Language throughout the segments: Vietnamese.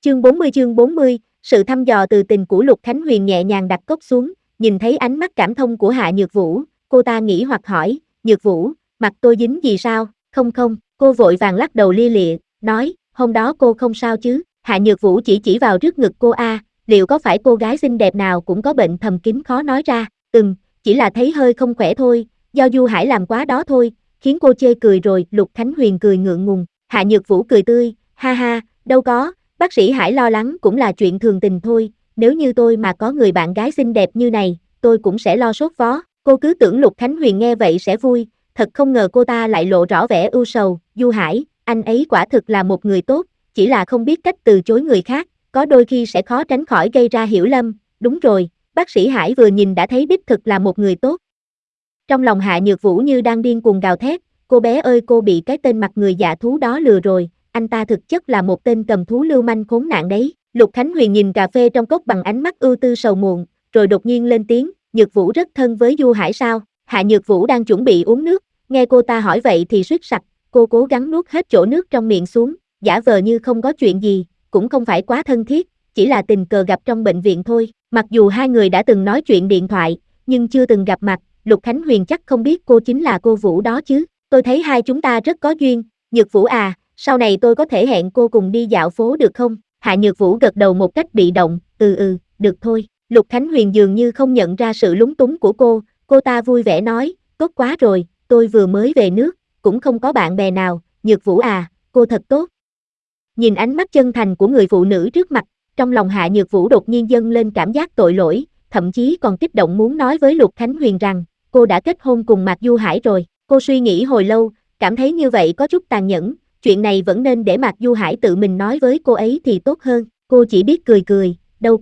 Chương 40, sự thăm dò từ tình của Lục Khánh Huyền nhẹ nhàng đặt cốc xuống, nhìn thấy ánh mắt cảm thông của Hạ Nhược Vũ, cô ta nghĩ hoặc hỏi, Nhược Vũ, mặt tôi dính gì sao? Không không, cô vội vàng lắc đầu lia lịa, nói, hôm đó cô không sao chứ? Hạ Nhược Vũ chỉ vào trước ngực cô liệu có phải cô gái xinh đẹp nào cũng có bệnh thầm kín khó nói ra, chỉ là thấy hơi không khỏe thôi, do Du Hải làm quá đó thôi, khiến cô chê cười rồi. Lục Khánh Huyền cười ngượng ngùng, Hạ Nhược Vũ cười tươi, ha ha, đâu có, bác sĩ Hải lo lắng cũng là chuyện thường tình thôi, nếu như tôi mà có người bạn gái xinh đẹp như này, tôi cũng sẽ lo sốt vó. Cô cứ tưởng Lục Khánh Huyền nghe vậy sẽ vui, thật không ngờ cô ta lại lộ rõ vẻ ưu sầu. Du Hải, anh ấy quả thực là một người tốt, chỉ là không biết cách từ chối người khác, có đôi khi sẽ khó tránh khỏi gây ra hiểu lầm. Đúng rồi, bác sĩ Hải vừa nhìn đã thấy đích thực là một người tốt. Trong lòng Hạ Nhược Vũ như đang điên cuồng gào thét, cô bé ơi, cô bị cái tên mặt người dạ thú đó lừa rồi, anh ta thực chất là một tên cầm thú lưu manh khốn nạn đấy. Lục Khánh Huyền nhìn cà phê trong cốc bằng ánh mắt ưu tư sầu muộn, rồi đột nhiên lên tiếng, Nhược Vũ rất thân với Du Hải sao? Hạ Nhược Vũ đang chuẩn bị uống nước, nghe cô ta hỏi vậy thì suýt sặc, cô cố gắng nuốt hết chỗ nước trong miệng xuống, giả vờ như không có chuyện gì, cũng không phải quá thân thiết, chỉ là tình cờ gặp trong bệnh viện thôi. Mặc dù hai người đã từng nói chuyện điện thoại, nhưng chưa từng gặp mặt. Lục Khánh Huyền chắc không biết cô chính là cô Vũ đó chứ. Tôi thấy hai chúng ta rất có duyên, Nhược Vũ à, sau này tôi có thể hẹn cô cùng đi dạo phố được không? Hạ Nhược Vũ gật đầu một cách bị động, được thôi. Lục Khánh Huyền dường như không nhận ra sự lúng túng của cô ta vui vẻ nói, tốt quá rồi, tôi vừa mới về nước, cũng không có bạn bè nào, Nhược Vũ à, cô thật tốt. Nhìn ánh mắt chân thành của người phụ nữ trước mặt, trong lòng Hạ Nhược Vũ đột nhiên dâng lên cảm giác tội lỗi, thậm chí còn kích động muốn nói với Lục Khánh Huyền rằng, cô đã kết hôn cùng Mạc Du Hải rồi. Cô suy nghĩ hồi lâu, cảm thấy như vậy có chút tàn nhẫn, chuyện này vẫn nên để Mạc Du Hải tự mình nói với cô ấy thì tốt hơn. Cô chỉ biết cười cười,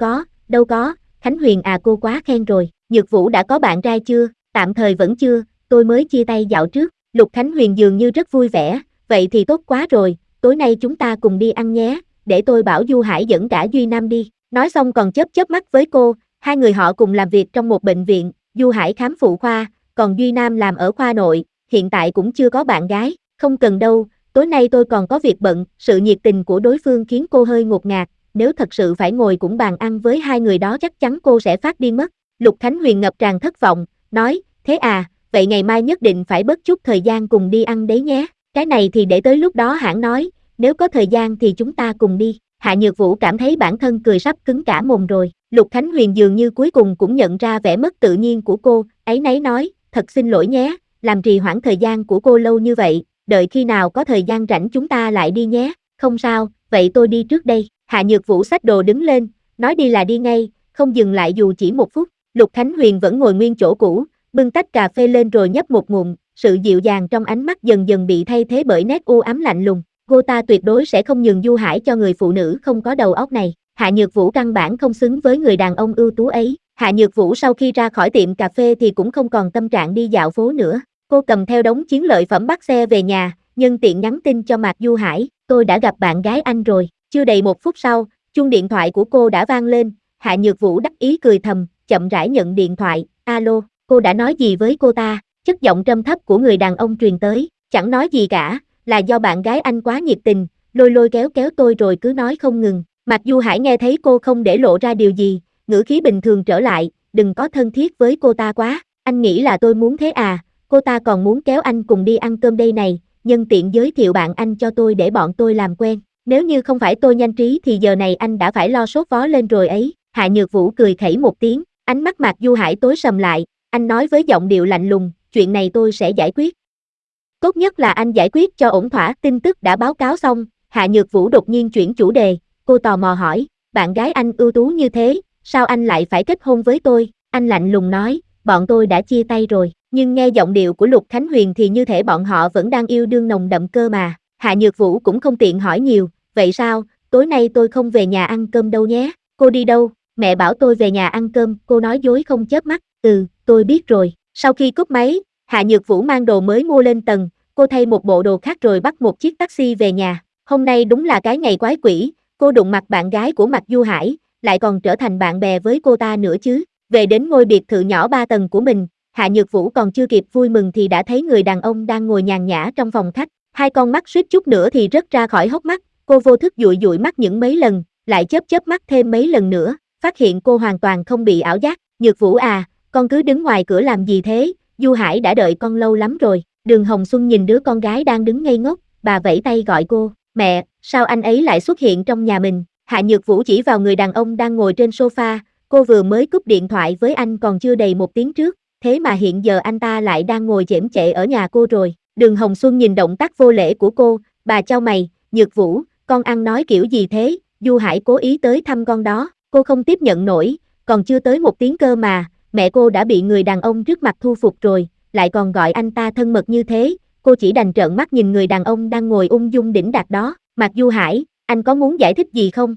đâu có, Khánh Huyền à, cô quá khen rồi. Nhược Vũ đã có bạn trai chưa? Tạm thời vẫn chưa, tôi mới chia tay dạo trước. Lục Khánh Huyền dường như rất vui vẻ, vậy thì tốt quá rồi, tối nay chúng ta cùng đi ăn nhé, để tôi bảo Du Hải dẫn cả Duy Nam đi. Nói xong còn chớp mắt với cô, hai người họ cùng làm việc trong một bệnh viện, Du Hải khám phụ khoa, còn Duy Nam làm ở khoa nội, hiện tại cũng chưa có bạn gái. Không cần đâu, tối nay tôi còn có việc bận. Sự nhiệt tình của đối phương khiến cô hơi ngột ngạt, nếu thật sự phải ngồi cũng bàn ăn với hai người đó chắc chắn cô sẽ phát điên mất. Lục Khánh Huyền ngập tràn thất vọng, nói, thế à, vậy ngày mai nhất định phải bớt chút thời gian cùng đi ăn đấy nhé, cái này thì để tới lúc đó hãng nói, nếu có thời gian thì chúng ta cùng đi. Hạ Nhược Vũ cảm thấy bản thân cười sắp cứng cả mồm rồi. Lục Khánh Huyền dường như cuối cùng cũng nhận ra vẻ mất tự nhiên của cô, áy náy nói, thật xin lỗi nhé, làm trì hoãn thời gian của cô lâu như vậy, đợi khi nào có thời gian rảnh chúng ta lại đi nhé. Không sao, vậy tôi đi trước đây. Hạ Nhược Vũ xách đồ đứng lên, nói đi là đi ngay, không dừng lại dù chỉ một phút. Lục Khánh Huyền vẫn ngồi nguyên chỗ cũ, bưng tách cà phê lên rồi nhấp một ngụm, sự dịu dàng trong ánh mắt dần dần bị thay thế bởi nét u ám lạnh lùng. Cô ta tuyệt đối sẽ không nhường Du Hải cho người phụ nữ không có đầu óc này. Hạ Nhược Vũ căn bản không xứng với người đàn ông ưu tú ấy. Hạ Nhược Vũ sau khi ra khỏi tiệm cà phê thì cũng không còn tâm trạng đi dạo phố nữa. Cô cầm theo đống chiến lợi phẩm bắt xe về nhà, nhân tiện nhắn tin cho Mạc Du Hải, tôi đã gặp bạn gái anh rồi. Chưa đầy một phút sau, chuông điện thoại của cô đã vang lên. Hạ Nhược Vũ đắc ý cười thầm, chậm rãi nhận điện thoại. Alo, cô đã nói gì với cô ta? Chất giọng trầm thấp của người đàn ông truyền tới. Chẳng nói gì cả, là do bạn gái anh quá nhiệt tình, lôi kéo tôi rồi cứ nói không ngừng. Mạc Du Hải nghe thấy cô không để lộ ra điều gì, ngữ khí bình thường trở lại, đừng có thân thiết với cô ta quá, anh nghĩ là tôi muốn thế à, cô ta còn muốn kéo anh cùng đi ăn cơm đây này, nhân tiện giới thiệu bạn anh cho tôi để bọn tôi làm quen, nếu như không phải tôi nhanh trí thì giờ này anh đã phải lo sốt vó lên rồi ấy. Hạ Nhược Vũ cười khẩy một tiếng, ánh mắt Mạc Du Hải tối sầm lại, anh nói với giọng điệu lạnh lùng, chuyện này tôi sẽ giải quyết. Tốt nhất là anh giải quyết cho ổn thỏa. Tin tức đã báo cáo xong, Hạ Nhược Vũ đột nhiên chuyển chủ đề, cô tò mò hỏi, bạn gái anh ưu tú như thế, sao anh lại phải kết hôn với tôi? Anh lạnh lùng nói, bọn tôi đã chia tay rồi, nhưng nghe giọng điệu của Lục Khánh Huyền thì như thể bọn họ vẫn đang yêu đương nồng đậm cơ mà. Hạ Nhược Vũ cũng không tiện hỏi nhiều, vậy sao, tối nay tôi không về nhà ăn cơm đâu nhé. Cô đi đâu? Mẹ bảo tôi về nhà ăn cơm, cô nói dối không chớp mắt. Tôi biết rồi. Sau khi cúp máy, Hạ Nhược Vũ mang đồ mới mua lên tầng, cô thay một bộ đồ khác rồi bắt một chiếc taxi về nhà. Hôm nay đúng là cái ngày quái quỷ, cô đụng mặt bạn gái của Mạc Du Hải, lại còn trở thành bạn bè với cô ta nữa chứ. Về đến ngôi biệt thự nhỏ 3 tầng của mình, Hạ Nhược Vũ còn chưa kịp vui mừng thì đã thấy người đàn ông đang ngồi nhàn nhã trong phòng khách. Hai con mắt suýt chút nữa thì rớt ra khỏi hốc mắt, cô vô thức dụi dụi mắt những mấy lần, lại chớp mắt thêm mấy lần nữa, phát hiện cô hoàn toàn không bị ảo giác. Nhược Vũ à, con cứ đứng ngoài cửa làm gì thế, Du Hải đã đợi con lâu lắm rồi. Đường Hồng Xuân nhìn đứa con gái đang đứng ngây ngốc, bà vẫy tay gọi cô. Mẹ, sao anh ấy lại xuất hiện trong nhà mình? Hạ Nhược Vũ chỉ vào người đàn ông đang ngồi trên sofa, cô vừa mới cúp điện thoại với anh còn chưa đầy một tiếng trước, thế mà hiện giờ anh ta lại đang ngồi chễm chệ ở nhà cô rồi. Đường Hồng Xuân nhìn động tác vô lễ của cô, bà chau mày. Nhược Vũ, con ăn nói kiểu gì thế? Du Hải cố ý tới thăm con đó. Cô không tiếp nhận nổi, còn chưa tới một tiếng cơ mà, mẹ cô đã bị người đàn ông trước mặt thu phục rồi, lại còn gọi anh ta thân mật như thế. Cô chỉ đành trợn mắt nhìn người đàn ông đang ngồi ung dung đĩnh đạc đó. Mạc Du Hải, anh có muốn giải thích gì không?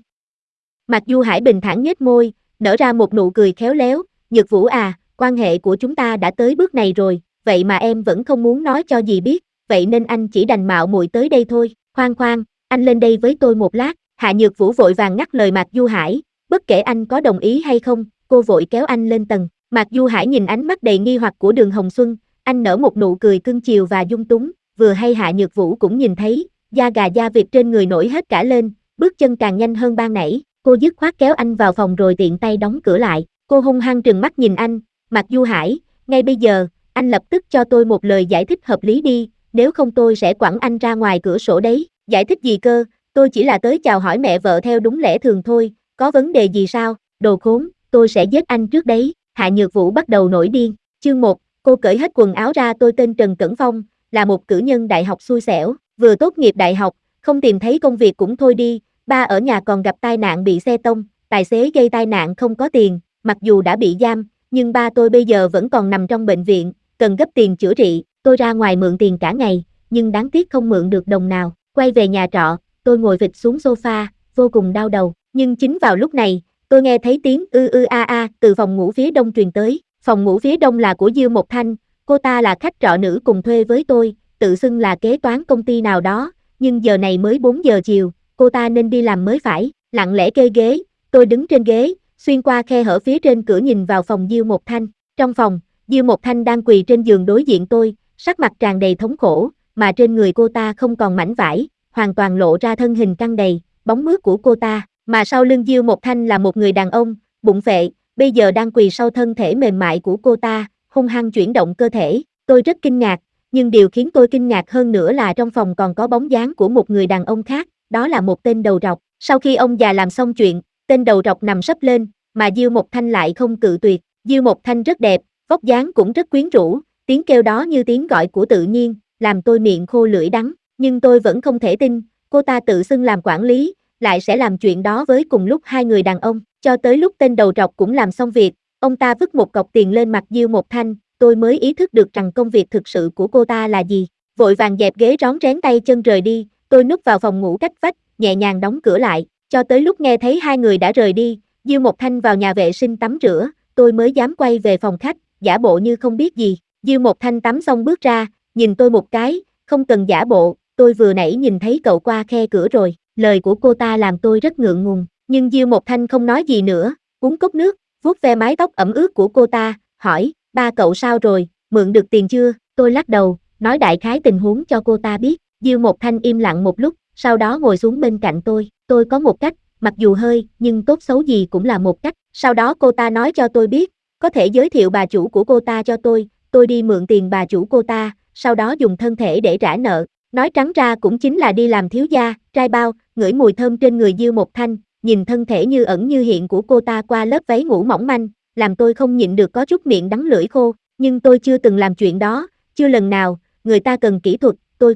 Mạc Du Hải bình thản nhếch môi, nở ra một nụ cười khéo léo. Nhược Vũ à, quan hệ của chúng ta đã tới bước này rồi, vậy mà em vẫn không muốn nói cho dì biết, vậy nên anh chỉ đành mạo muội tới đây thôi. Khoan khoan, anh lên đây với tôi một lát. Hạ Nhược Vũ vội vàng ngắt lời Mạc Du Hải, bất kể anh có đồng ý hay không, cô vội kéo anh lên tầng. Mạc Du Hải nhìn ánh mắt đầy nghi hoặc của Đường Hồng Xuân, anh nở một nụ cười cưng chiều và dung túng, vừa hay Hạ Nhược Vũ cũng nhìn thấy, da gà da vịt trên người nổi hết cả lên, bước chân càng nhanh hơn ban nãy, cô dứt khoát kéo anh vào phòng rồi tiện tay đóng cửa lại. Cô hung hăng trừng mắt nhìn anh, Mạc Du Hải, ngay bây giờ, anh lập tức cho tôi một lời giải thích hợp lý đi, nếu không tôi sẽ quẳng anh ra ngoài cửa sổ đấy. Giải thích gì cơ, tôi chỉ là tới chào hỏi mẹ vợ theo đúng lẽ thường thôi, có vấn đề gì sao? Đồ khốn, tôi sẽ giết anh trước đấy. Hạ Nhược Vũ bắt đầu nổi điên. Chương 1, cô cởi hết quần áo ra. Tôi tên Trần Cẩn Phong, là một cử nhân đại học xui xẻo, vừa tốt nghiệp đại học, không tìm thấy công việc cũng thôi đi, ba ở nhà còn gặp tai nạn bị xe tông, tài xế gây tai nạn không có tiền, mặc dù đã bị giam, nhưng ba tôi bây giờ vẫn còn nằm trong bệnh viện, cần gấp tiền chữa trị, tôi ra ngoài mượn tiền cả ngày, nhưng đáng tiếc không mượn được đồng nào. Quay về nhà trọ, tôi ngồi phịch xuống sofa, vô cùng đau đầu, nhưng chính vào lúc này, tôi nghe thấy tiếng a từ phòng ngủ phía đông truyền tới. Phòng ngủ phía đông là của Diêu Một Thanh, cô ta là khách trọ nữ cùng thuê với tôi, tự xưng là kế toán công ty nào đó, nhưng giờ này mới 4 giờ chiều, cô ta nên đi làm mới phải. Lặng lẽ kê ghế, tôi đứng trên ghế, xuyên qua khe hở phía trên cửa nhìn vào phòng Diêu Một Thanh. Trong phòng, Diêu Một Thanh đang quỳ trên giường đối diện tôi, sắc mặt tràn đầy thống khổ, mà trên người cô ta không còn mảnh vải, hoàn toàn lộ ra thân hình căng đầy, bóng mướt của cô ta, mà sau lưng Diêu Một Thanh là một người đàn ông, bụng phệ, bây giờ đang quỳ sau thân thể mềm mại của cô ta, hung hăng chuyển động cơ thể. Tôi rất kinh ngạc, nhưng điều khiến tôi kinh ngạc hơn nữa là trong phòng còn có bóng dáng của một người đàn ông khác, đó là một tên đầu trọc. Sau khi ông già làm xong chuyện, tên đầu trọc nằm sấp lên, mà Diêu Một Thanh lại không cự tuyệt. Diêu Một Thanh rất đẹp, vóc dáng cũng rất quyến rũ, tiếng kêu đó như tiếng gọi của tự nhiên, làm tôi miệng khô lưỡi đắng, nhưng tôi vẫn không thể tin, cô ta tự xưng làm quản lý, lại sẽ làm chuyện đó với cùng lúc hai người đàn ông. Cho tới lúc tên đầu trọc cũng làm xong việc, ông ta vứt một cọc tiền lên mặt Diêu Một Thanh, tôi mới ý thức được rằng công việc thực sự của cô ta là gì. Vội vàng dẹp ghế rón rén tay chân rời đi, tôi núp vào phòng ngủ cách vách, nhẹ nhàng đóng cửa lại, cho tới lúc nghe thấy hai người đã rời đi, Diêu Một Thanh vào nhà vệ sinh tắm rửa, tôi mới dám quay về phòng khách, giả bộ như không biết gì. Diêu Một Thanh tắm xong bước ra, nhìn tôi một cái, không cần giả bộ, tôi vừa nãy nhìn thấy cậu qua khe cửa rồi. Lời của cô ta làm tôi rất ngượng ngùng, nhưng Diêu Một Thanh không nói gì nữa, uống cốc nước, vuốt ve mái tóc ẩm ướt của cô ta, hỏi, ba cậu sao rồi, mượn được tiền chưa? Tôi lắc đầu, nói đại khái tình huống cho cô ta biết. Diêu Một Thanh im lặng một lúc, sau đó ngồi xuống bên cạnh tôi có một cách, mặc dù hơi, nhưng tốt xấu gì cũng là một cách. Sau đó cô ta nói cho tôi biết, có thể giới thiệu bà chủ của cô ta cho tôi đi mượn tiền bà chủ cô ta, sau đó dùng thân thể để trả nợ. Nói trắng ra cũng chính là đi làm thiếu gia, trai bao, ngửi mùi thơm trên người Diêu Một Thanh, nhìn thân thể như ẩn như hiện của cô ta qua lớp váy ngủ mỏng manh, làm tôi không nhịn được có chút miệng đắng lưỡi khô, nhưng tôi chưa từng làm chuyện đó, chưa lần nào, người ta cần kỹ thuật,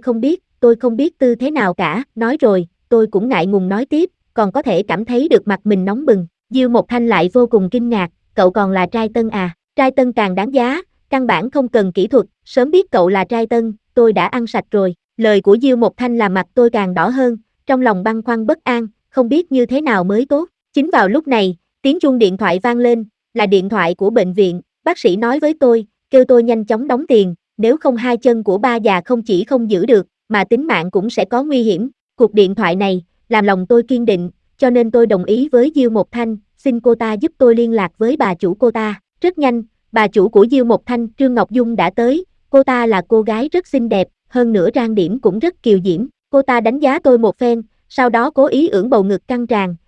tôi không biết tư thế nào cả, nói rồi, tôi cũng ngại ngùng nói tiếp, còn có thể cảm thấy được mặt mình nóng bừng. Diêu Một Thanh lại vô cùng kinh ngạc, cậu còn là trai tân à? Trai tân càng đáng giá, căn bản không cần kỹ thuật, sớm biết cậu là trai tân, tôi đã ăn sạch rồi. Lời của Diêu Một Thanh làm mặt tôi càng đỏ hơn, trong lòng băn khoăn bất an, không biết như thế nào mới tốt. Chính vào lúc này, tiếng chuông điện thoại vang lên, là điện thoại của bệnh viện, bác sĩ nói với tôi, kêu tôi nhanh chóng đóng tiền, nếu không hai chân của ba già không chỉ không giữ được, mà tính mạng cũng sẽ có nguy hiểm. Cuộc điện thoại này, làm lòng tôi kiên định, cho nên tôi đồng ý với Diêu Một Thanh, xin cô ta giúp tôi liên lạc với bà chủ cô ta. Rất nhanh, bà chủ của Diêu Một Thanh, Trương Ngọc Dung đã tới, cô ta là cô gái rất xinh đẹp, hơn nữa trang điểm cũng rất kiều diễm. Cô ta đánh giá tôi một phen, sau đó cố ý ưỡn bầu ngực căng tràn,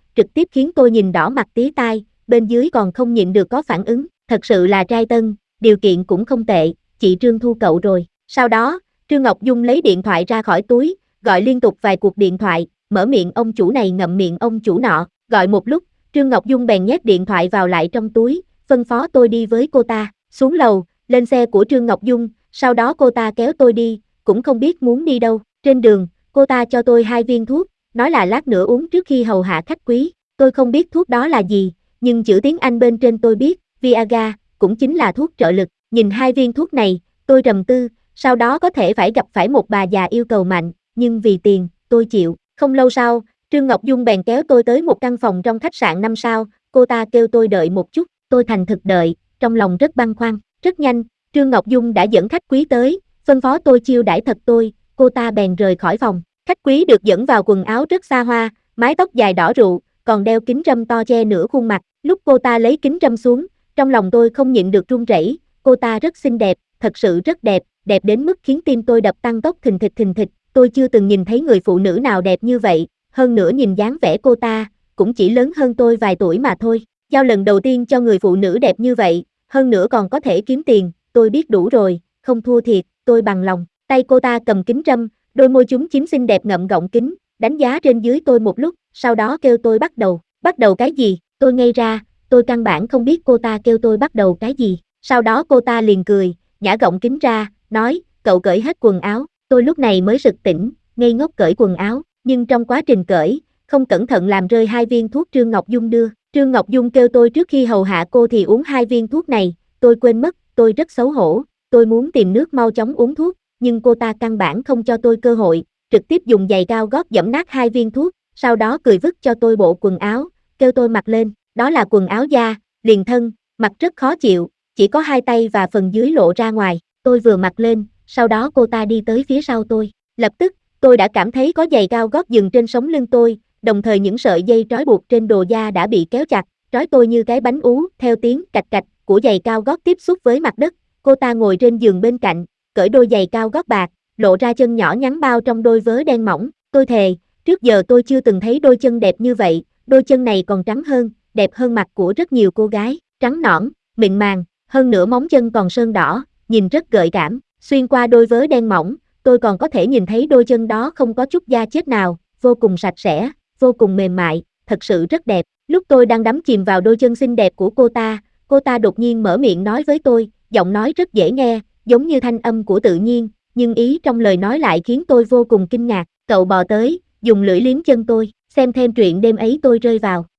trực tiếp khiến tôi nhìn đỏ mặt tía tai, bên dưới còn không nhịn được có phản ứng, thật sự là trai tân, điều kiện cũng không tệ, chị Trương thu cậu rồi. Sau đó, Trương Ngọc Dung lấy điện thoại ra khỏi túi, gọi liên tục vài cuộc điện thoại, mở miệng ông chủ này ngậm miệng ông chủ nọ, gọi một lúc, Trương Ngọc Dung bèn nhét điện thoại vào lại trong túi, phân phó tôi đi với cô ta, xuống lầu, lên xe của Trương Ngọc Dung, sau đó cô ta kéo tôi đi, cũng không biết muốn đi đâu, trên đường, cô ta cho tôi 2 viên thuốc, nói là lát nữa uống trước khi hầu hạ khách quý, tôi không biết thuốc đó là gì, nhưng chữ tiếng Anh bên trên tôi biết, Viagra, cũng chính là thuốc trợ lực, nhìn 2 viên thuốc này, tôi trầm tư, sau đó có thể phải gặp phải một bà già yêu cầu mạnh, nhưng vì tiền, tôi chịu, không lâu sau, Trương Ngọc Dung bèn kéo tôi tới một căn phòng trong khách sạn 5 sao, cô ta kêu tôi đợi một chút, tôi thành thực đợi, trong lòng rất băn khoăn, rất nhanh, Trương Ngọc Dung đã dẫn khách quý tới, phân phó tôi chiêu đãi thật tôi, cô ta bèn rời khỏi phòng, khách quý được dẫn vào quần áo rất xa hoa, mái tóc dài đỏ rượu, còn đeo kính râm to che nửa khuôn mặt, lúc cô ta lấy kính râm xuống, trong lòng tôi không nhịn được run rẩy, cô ta rất xinh đẹp, thật sự rất đẹp, đẹp đến mức khiến tim tôi đập tăng tốc thình thịch, tôi chưa từng nhìn thấy người phụ nữ nào đẹp như vậy, hơn nữa nhìn dáng vẻ cô ta, cũng chỉ lớn hơn tôi vài tuổi mà thôi, giao lần đầu tiên cho người phụ nữ đẹp như vậy, hơn nữa còn có thể kiếm tiền, tôi biết đủ rồi, không thua thiệt, tôi bằng lòng, tay cô ta cầm kính râm, đôi môi chúng chím xinh đẹp ngậm gọng kính, đánh giá trên dưới tôi một lúc, sau đó kêu tôi bắt đầu cái gì, tôi ngây ra, tôi căn bản không biết cô ta kêu tôi bắt đầu cái gì, sau đó cô ta liền cười, nhả gọng kính ra, nói, cậu cởi hết quần áo, tôi lúc này mới sực tỉnh, ngây ngốc cởi quần áo, nhưng trong quá trình cởi, không cẩn thận làm rơi 2 viên thuốc Trương Ngọc Dung đưa, Trương Ngọc Dung kêu tôi trước khi hầu hạ cô thì uống 2 viên thuốc này, tôi quên mất, tôi rất xấu hổ, tôi muốn tìm nước mau chóng uống thuốc, nhưng cô ta căn bản không cho tôi cơ hội, trực tiếp dùng giày cao gót giẫm nát 2 viên thuốc, sau đó cười vứt cho tôi bộ quần áo, kêu tôi mặc lên, đó là quần áo da, liền thân, mặc rất khó chịu, chỉ có 2 tay và phần dưới lộ ra ngoài, tôi vừa mặc lên, sau đó cô ta đi tới phía sau tôi, lập tức, tôi đã cảm thấy có giày cao gót dừng trên sống lưng tôi, đồng thời những sợi dây trói buộc trên đồ da đã bị kéo chặt, trói tôi như cái bánh ú, theo tiếng cạch cạch của giày cao gót tiếp xúc với mặt đất, cô ta ngồi trên giường bên cạnh, cởi đôi giày cao gót bạc, lộ ra chân nhỏ nhắn bao trong đôi vớ đen mỏng, tôi thề, trước giờ tôi chưa từng thấy đôi chân đẹp như vậy, đôi chân này còn trắng hơn, đẹp hơn mặt của rất nhiều cô gái, trắng nõn, mịn màng, hơn nữa móng chân còn sơn đỏ, nhìn rất gợi cảm, xuyên qua đôi vớ đen mỏng, tôi còn có thể nhìn thấy đôi chân đó không có chút da chết nào, vô cùng sạch sẽ, vô cùng mềm mại, thật sự rất đẹp, lúc tôi đang đắm chìm vào đôi chân xinh đẹp của cô ta đột nhiên mở miệng nói với tôi, giọng nói rất dễ nghe, giống như thanh âm của tự nhiên, nhưng ý trong lời nói lại khiến tôi vô cùng kinh ngạc, cậu bò tới, dùng lưỡi liếm chân tôi, xem thêm truyện đêm ấy tôi rơi vào.